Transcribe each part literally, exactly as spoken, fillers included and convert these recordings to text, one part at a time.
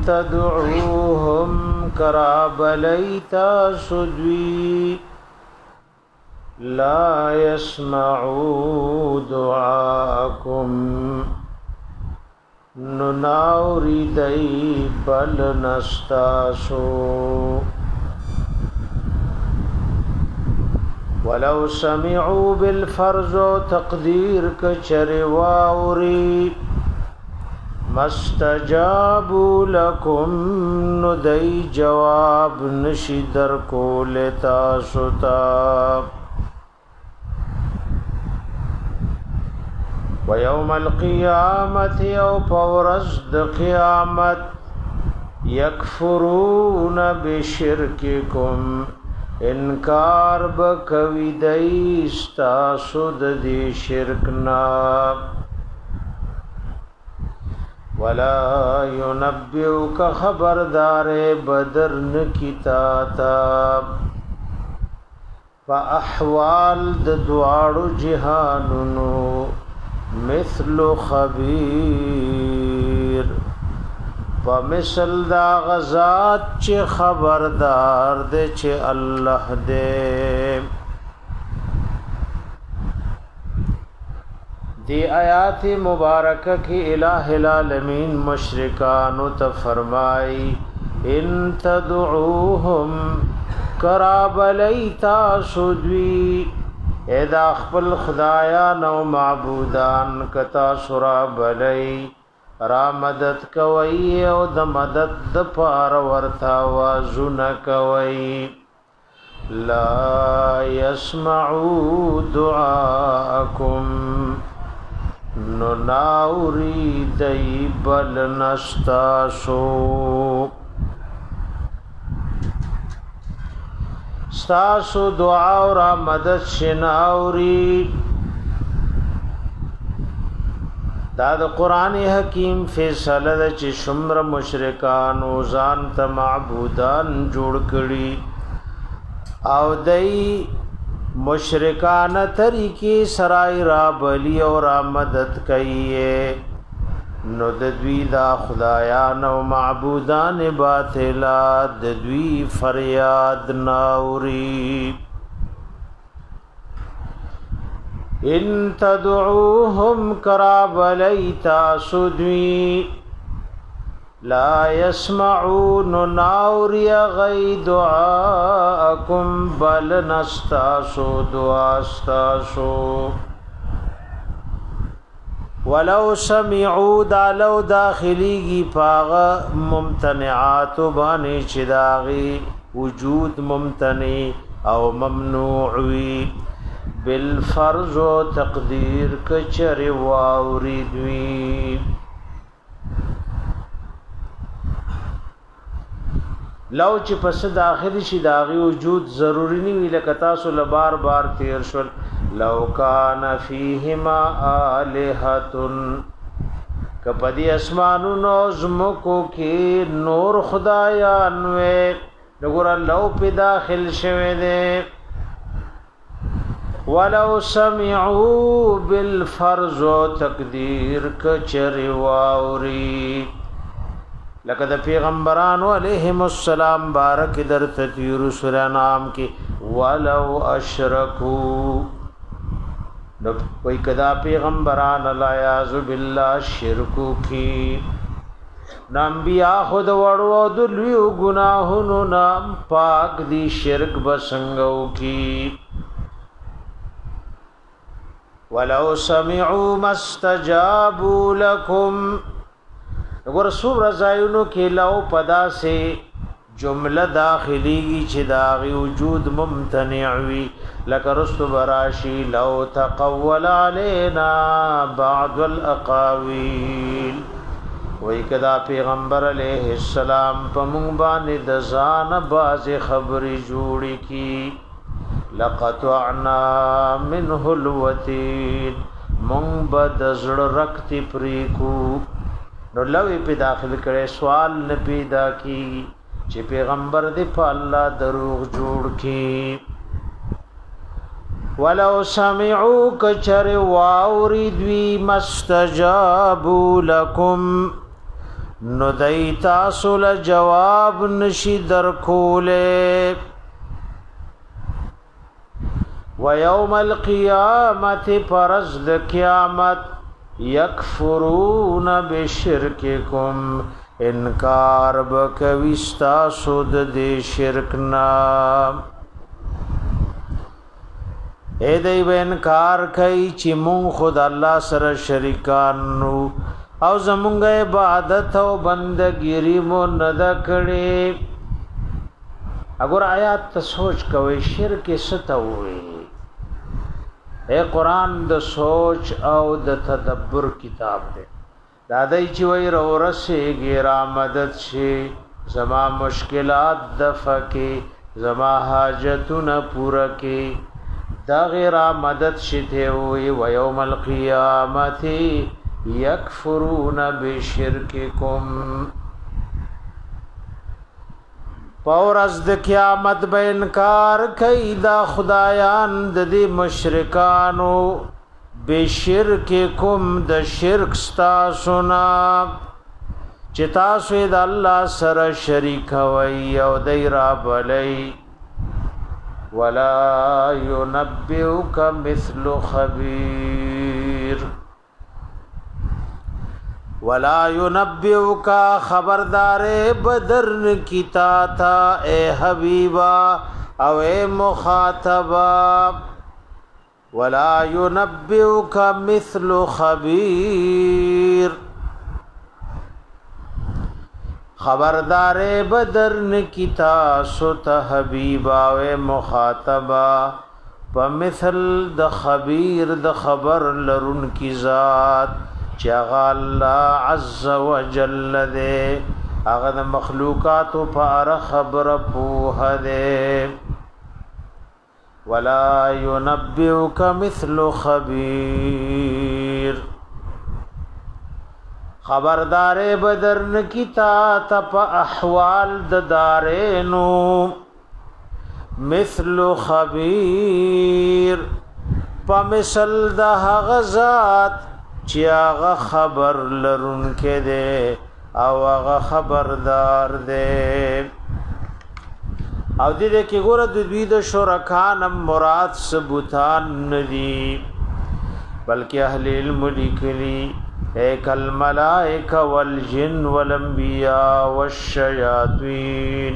تدعوهم کراب لیتا سدوی لا يسمعوا دعاءكم نناوری دی بل نستاسو ولو سمعوا بالفرض تقدیر کچر واوری مستجابوا لكم ندی جواب نشدر کو لتا ستا ويوم القيامة او پورزد قیامت يكفرون بشرككم انکار بکوی دیستا سود دی شرکنا ولا ينبئك خبردار بدر نکتاتا فاحوال د دوارو جهانونو مثل خبیر فمثل دا غزات چه خبردار دے چه اللہ دے دی آیات مبارکہ کی الہ العالمین مشرکانو تفرمائی ان تدعوهم کراب لیتا سدوی ایدا خپل خدایان و معبودان کتا سراب لی را مدد کوي او د مدد د پار ورتا وازن کوي لا يسمعوا دعاءكم نناوري دی بل نستاسو ستاسو دعا و را مدد شناوری دا د قران حکیم فیصله د چې شمر مشرکان او ځان ته معبودان جوړ کړي او دای مشرکان طریقې سرای را بلی او را مدد کوي نو د دوی دا خدایان او معبودان باطلا د دوی فریاد ناوري ان تدعوهم کراب لیتا سدوی لا يسمعون ناوری غی دعاءکم بل نستاسو دعاستاسو ولو سمعوا دالو داخلیگی پاغا ممتنعات بانی چداغی وجود ممتنع او ممنوعوی بالفرض و تقدیر کچر واوری دوی لو چې پس داخلي شي داغي وجود ضروری نه وی لکه تاسو له بار بار تیر شول لو کان فیهما الہۃ کپدی اسمانونو زمکو کې نور خدایان وې وګور لو په داخل شوه دې ولو سمعوا بالفرض تقدیر کچر واوري لقد پیغمبران علیہم السلام بارک در تطیر سورہ نام کی ولو اشرکو نو کوئی کدا پیغمبران اللہ یعذ باللہ شرکو کی نانبیاء خود وڑو دلویو گناہنو نام پاک دی شرک بسنگو کی ولو سمعوا ما استجابوا لكم اگر سور رضایونو کې لو پدا سے جمله داخلی چې داغي وجود ممتنع وی لکه رست براشی لو تقول علينا بعض الاقاويل وای کدا پیغمبر علیہ السلام په مونږ باندې د ځان باز خبري جوړی کی لقطعنا منه الوتين مونږ بد زړه رکتی پریکو نو لوی په داخل کړي سوال نه پیدا کی چې پیغمبر دې په الله دروغ جوړ کی ولو سمعوا کچر واوریدوی مستجابوا لكم نو دای تاسو له جواب نشي درکوله و یوم القیامت پرز د قیامت یکفرون بشرککم انکار بکوي تاسو د دې شرک نه اے دی انکار کوي چې مون خود الله سره شریکان نو او زمونږ عبادت او بندګيري مو نه کړې اگر آیات ته سوچ کوي شرک ستوي اے قران د سوچ او د تدبر کتاب دی دادای چې وای رورسه ګیرا مدد شي زما مشکلات دفکه زما حاجتونه پوره کې دا غیر مدد شته وي و یوم القیامت یکفرون بشرککم پور از د قیامت به انکار کوي دا خدایان د دې مشرکانو بشرککم د شرک تاسو نه چې تاسو د الله سره شریک وي او دای را بلای ولا ينبئك مثل خبير ولا ينبئك خبردار بدرن کیتا تھا اے حبیبا او اے مخاطبا ولا ينبئك مثل خبير خبردار بدر نکتا سوت حبیبا و مخاطبا پمثل د خبیر د خبر لرن کی ذات چغا الله عز وجل دے اغه مخلوقات پر خبر پوه دے ولا ينبئك مثل خبير خبردار بدرن کیتا تپ احوال د دارینو مثل خبیر پمثل د غزاد چې هغه خبر لرون کې ده او هغه خبردار ده او دې کې ګوره د دوی د شرکان مراد ثبوتان ندي بلکې اهل علم لیکلي ایک الملائکہ والجن والانبیاء والشیاطین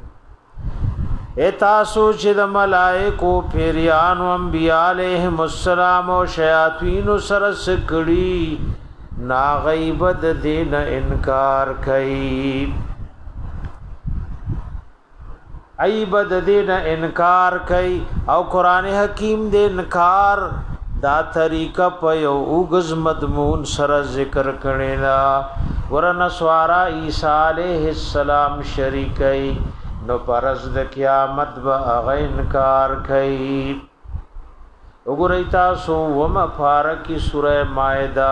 ایتا سوچ د ملائکو پیریان و انبیاء علیہم السلام و شیاطین سر سکڑی نا غیبت دین انکار کئی عیبت دین انکار کئی او قرآن حکیم دے انکار دا طریقہ په یو اوغز مضمون سره ذکر کړي لا ورنه سوارا عیسی علیہ السلام شریکای نو پرز د قیامت به هغه انکار کوي وګورئ تاسو وم فارکی سوره مائده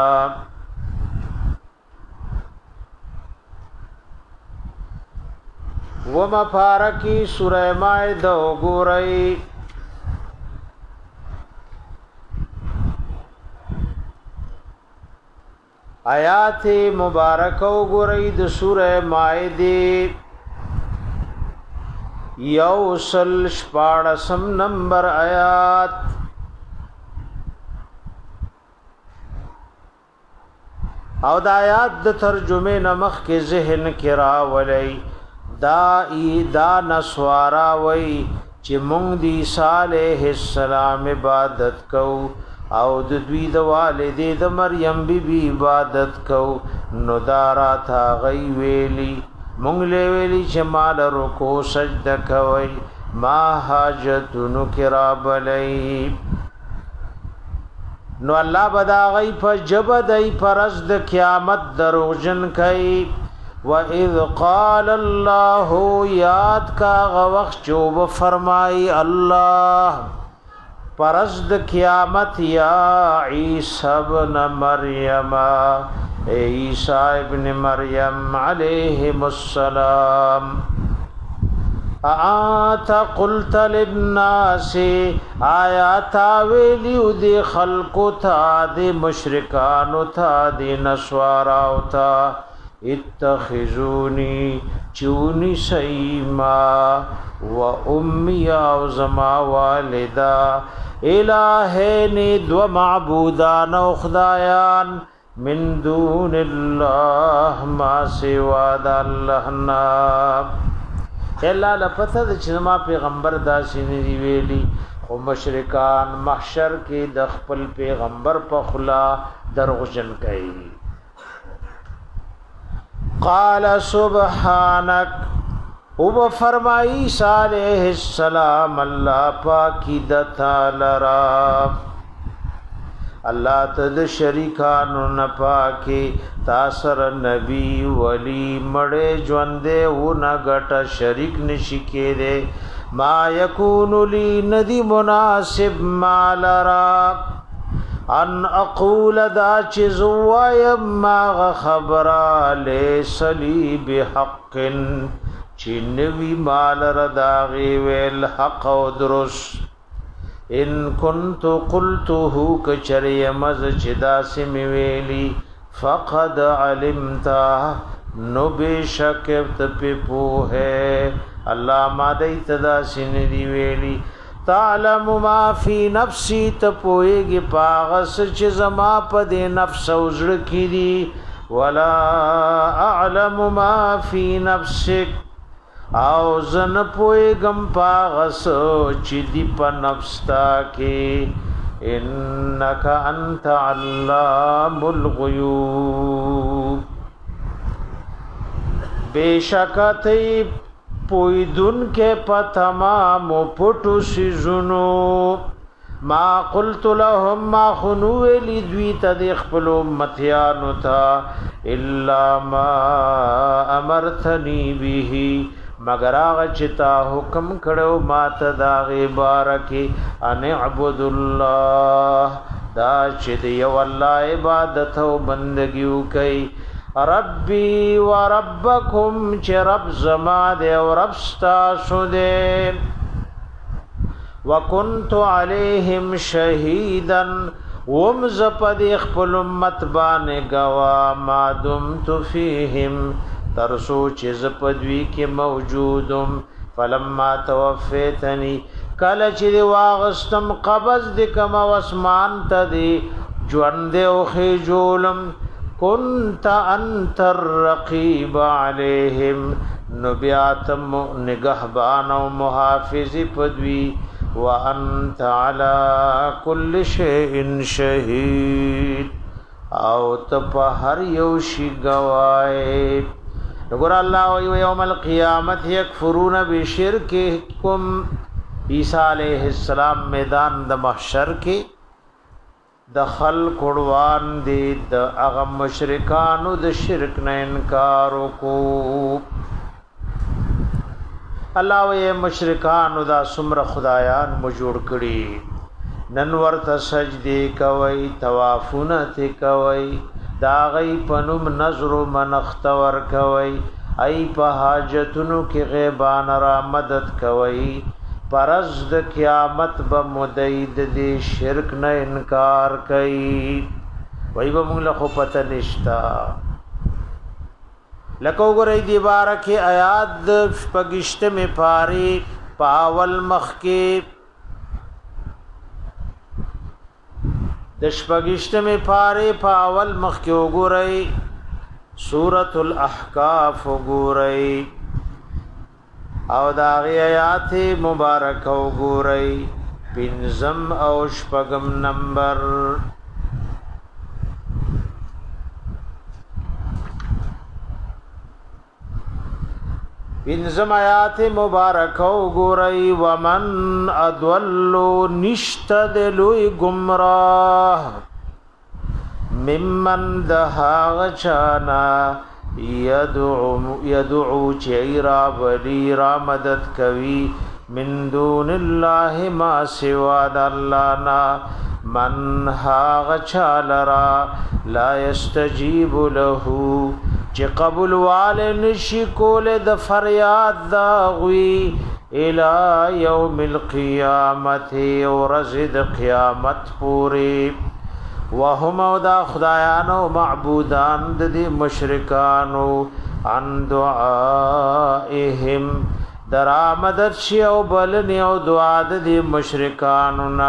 وم فارکی سوره مائده وګورئ آیات مبارکه وګورئ د سوره مائده یوصل شپاړسم نمبر آیات او د آیات د ترجمه نمخ کې ذهن کې راولي دا ای دا نسوارا وای چې مونږ دی صالح السلام عبادت کو او د دوی د والدې د مریم بی بی عبادت کو نو دارا تھا غي ویلی مونږ له ویلی چې مال رکو سجده کوي ما حاجتونو کرا بلای نو الله بدا غي په جبدای پرز د قیامت دروژن کوي وَإِذْ قَالَ اللَّهُ یاد کا غوخ چوب فرمائی اللہ پرزد قیامت یا عیسی ابن مریم اے عیسی ابن مریم علیہم السلام آتا قلت للناس آیاتا ویلیو دی خلقو تا دی مشرکانو تا دی نسواراو تا اتخذونی چونی سیما و امی او زما والدا الہین دو معبودان و خدایان من دون اللہ ما سوا دا اللہ نا اللہ لپتہ دا چنما پیغمبر دا سینی ویلی خو مشرکان محشر کې د خپل پیغمبر په خلا دروغجن کوي قال سبحانك او فرمائی صالح السلام اللہ پاکی دتا لرا اللہ تد شریکانو نپاکی تاثر نبی ولی مڑے جوندے اونا گٹا شریک نشکے دے ما یکون لی ندی مناسب ما لرا ان اقول دا چیزوایم ما خبرا لیس لی بحق چنوی مال رداغی ویل حق و درست ان کنت قلتو کچری مز چدا سمی ویلی فقد علمتا نو بے شکفت پی پوہے اللہ ما دیت دا سندی ویلی تعلم ما فی نفسی تپوئیگی پاغس چیز ما پا دے نفس وزر کی دی ولا اعلم ما فی نفسک او زن پوئیگم پاغس چی دی پا نفس تاکی انکا انت علام الغیوب بے شکتی پویدن کے پتمام پٹو سیزنو ما قلت لهم ما خنوے لیدوی تدیخ پلو متیانو تا الا ما امرتنی بیہی مگر آغا چتا حکم کڑو ما تداغی بارکی ان اعبد اللہ دا چدیو اللہ عبادت و بندگیو کئی ربی و ربکم چه رب زما دے و رب ستاسو دے وکنت علیہم شہیدن ومزپ دی اخپل امت بانے گوا ما دمت فیہم ترسو چیز پدوی کے موجودم فلما توفیتنی کلچ دی واغستم قبض دی کما واسمان تا دی جوان دی اوخی جولم کنت انت الرقیب علیہم نبیاتم نگہبان و محافظ پدوی وانت علی کل شیء شہید او تپ ہر یوشی گوائے نگر اللہ و یوم القیامت یکفرون بشرککم عیسیٰ علیہ السلام میدان د محشر کے د خلق اڑوان دی د اغم مشرکانو د شرک نه انکارو کو اللہ و مشرکانو دا سمر خدایان مو جوړ کړي نن ورته سجدي کوي طوافونه ته کوي دا غي پنوم نظر منختور کوي ای په حاجتونو کې غیبان را مدد کوي پرز د قیامت به مدید دي شرک نه انکار کوي وای به موږ له خو پته نشتا لکه وګورئ دی بارکه آیات د شپږشته می پاری پاول مخ کې د شپږشته می پاری پاول مخ کې وګورئ سورۃ الاحقاف وګورئ او داغی آیات مبارک وګورئ پنځم او شپږم نمبر پنځم آیات مبارک وګورئ ومن اضل نشتدلوی گمراه ممن دها چانا یدعو یدعو چیرا ولی را مدد کوي من دون الله ما سوا الله نا من ها چالرا لا یستجیب له چې قبول وال نشي کول د فریاد دا غوي الى يوم القيامه ورزد قیامت پوری وهم او دا خدایان او معبودان د دې مشرکانو عن دعائهم درا مدد شي او بلنی او دعا د دې مشرکانو نا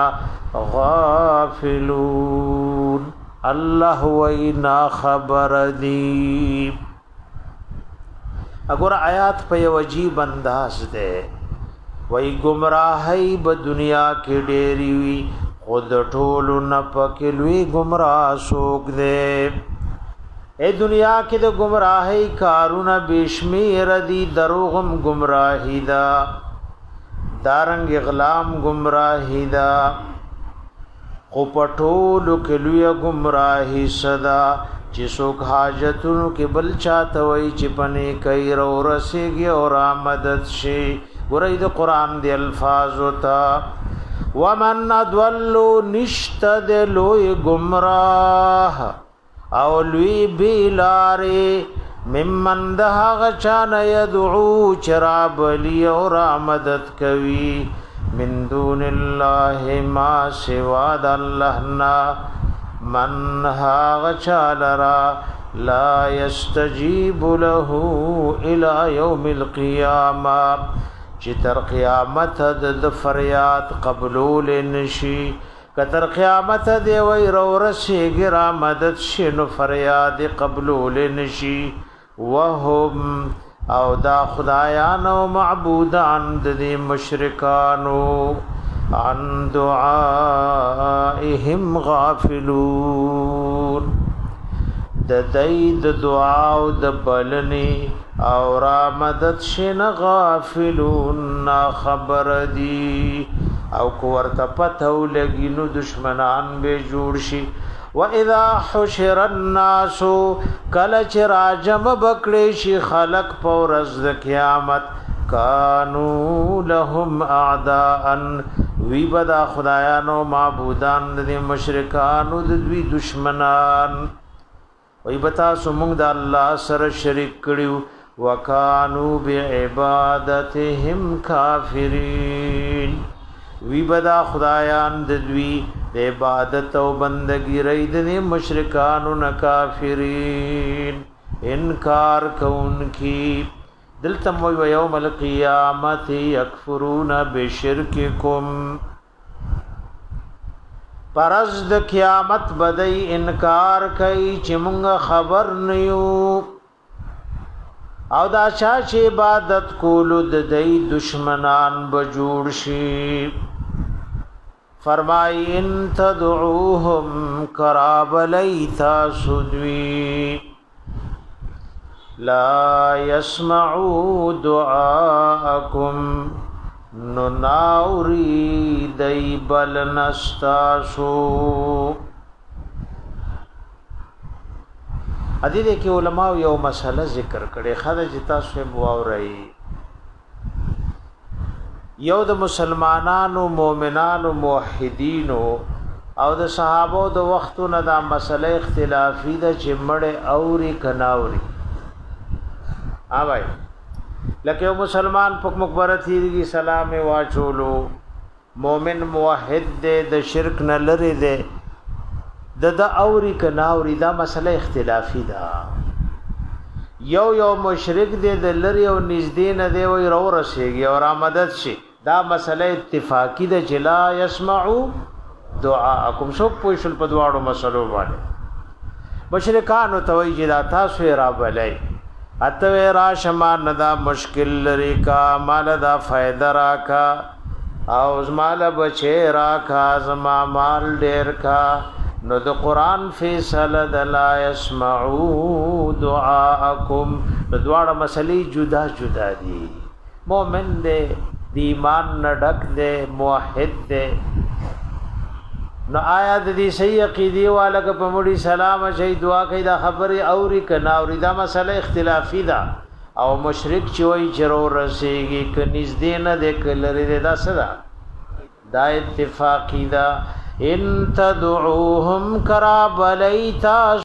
غافلون الله وینا خبر دی. اگر آیات په یو عجیب انداز ده وای گمراهی په دنیا کې ډېری وی خود ټولو نه پکې لوی گمراه سوګ ده. اے دنیا کې د گمراهی کارونه بشمیر دي، دروغم گمراهی دا، دارنګ اغلام گمراهی دا، خو پټولو کې لوی گمراهی صدا چې څوک حاجتونو کې بل چاته وای چې پنه کوي رو رسېږي او را مدد شي. ګورې د قران دی الفاظ وتا ومن ادل نشتد لوی گمراه او لوی بیلاری ممن دها غچان یدعو چراب لی اور مدد کوي من دون الله ما سوا د الله نا من ها غچالرا لا يستجيب له الى يوم القيامه چې تر قیامت د فریاد قبول نشي. کتر قیامت دی وی رو رسیږي را مدد شنو فریاد قبول نشي. وهم او دا خدایان او معبودان د دې مشرکانو عن دعائهم غافلون د دې د دعا او د بلنی او را مدد شن غافلون نا خبر دی. او کو ورته پته ولګي نو دشمنان به جوړ شي. واذا حشر الناس کل چراجم بکړي شي خلق پورز د قیامت کانو لهم اعداء وی بدا خدایانو معبودان د مشرکانو د دوی دشمنان وی بتا سمون د الله سره شریک کړیو وکانو بعبادتهم کافرین وی بدا خدایان د دوی د عبادت او بندگی رید نه مشرکانو نه کافرین انکار کون کی دلتم و یوم القیامت یکفرون بشرککم پرز د قیامت بدای انکار کوي چې مونږ خبر نیو او دا چې عبادت کولو د دې دشمنان بجوړ شي. فرمای ان تدعوهم قراب لیتا سدوی لا يسمعوا دعاءكم نناوری دی بل نستاسو. ادي دې کې علماء یو مسله ذکر کړي خدای جتا سو مواوري یو د مسلمانانو مؤمنانو موحدینو او د صحابه د وختونو دا مسله اختلافي ده چې مړ اوري کناوري. ها بھائی لکه مسلمان پک مقبره تیږي سلام واچولو مؤمن موحد دې د شرک نه لري دې د د اوري کناوري دا مسله اختلافي ده. یو یو مشرک دې د لري او نږدې نه دی وي رو رسېږي او را مدد شي دا مسله اتفاقی ده چې لا يسمعوا دعاءكم سو پوښل په دواړو مسلو باندې مشرکانو توي چې دا تاسو را بلای اته را شما ندا مشکل لري کا مال دا فائدہ را کا او زمال بچي را کا زما مال ډیر کا نو د قران فیصله د لا يسمعوا دعاءكم د دواړه مسلې جدا جدا دي. مؤمن دې د ایمان نډک دې موحد دې نو آیا د دې صحیح عقیده والا که په مړي سلام شي دعا کوي دا خبره اوري کنا اوري دا مسله اختلافي ده او مشرک چې وایي ضرور رسېږي ک نږدې نه دې کلري دا صدا دا اتفاقی ده ان تدعوهم کرا بلیتا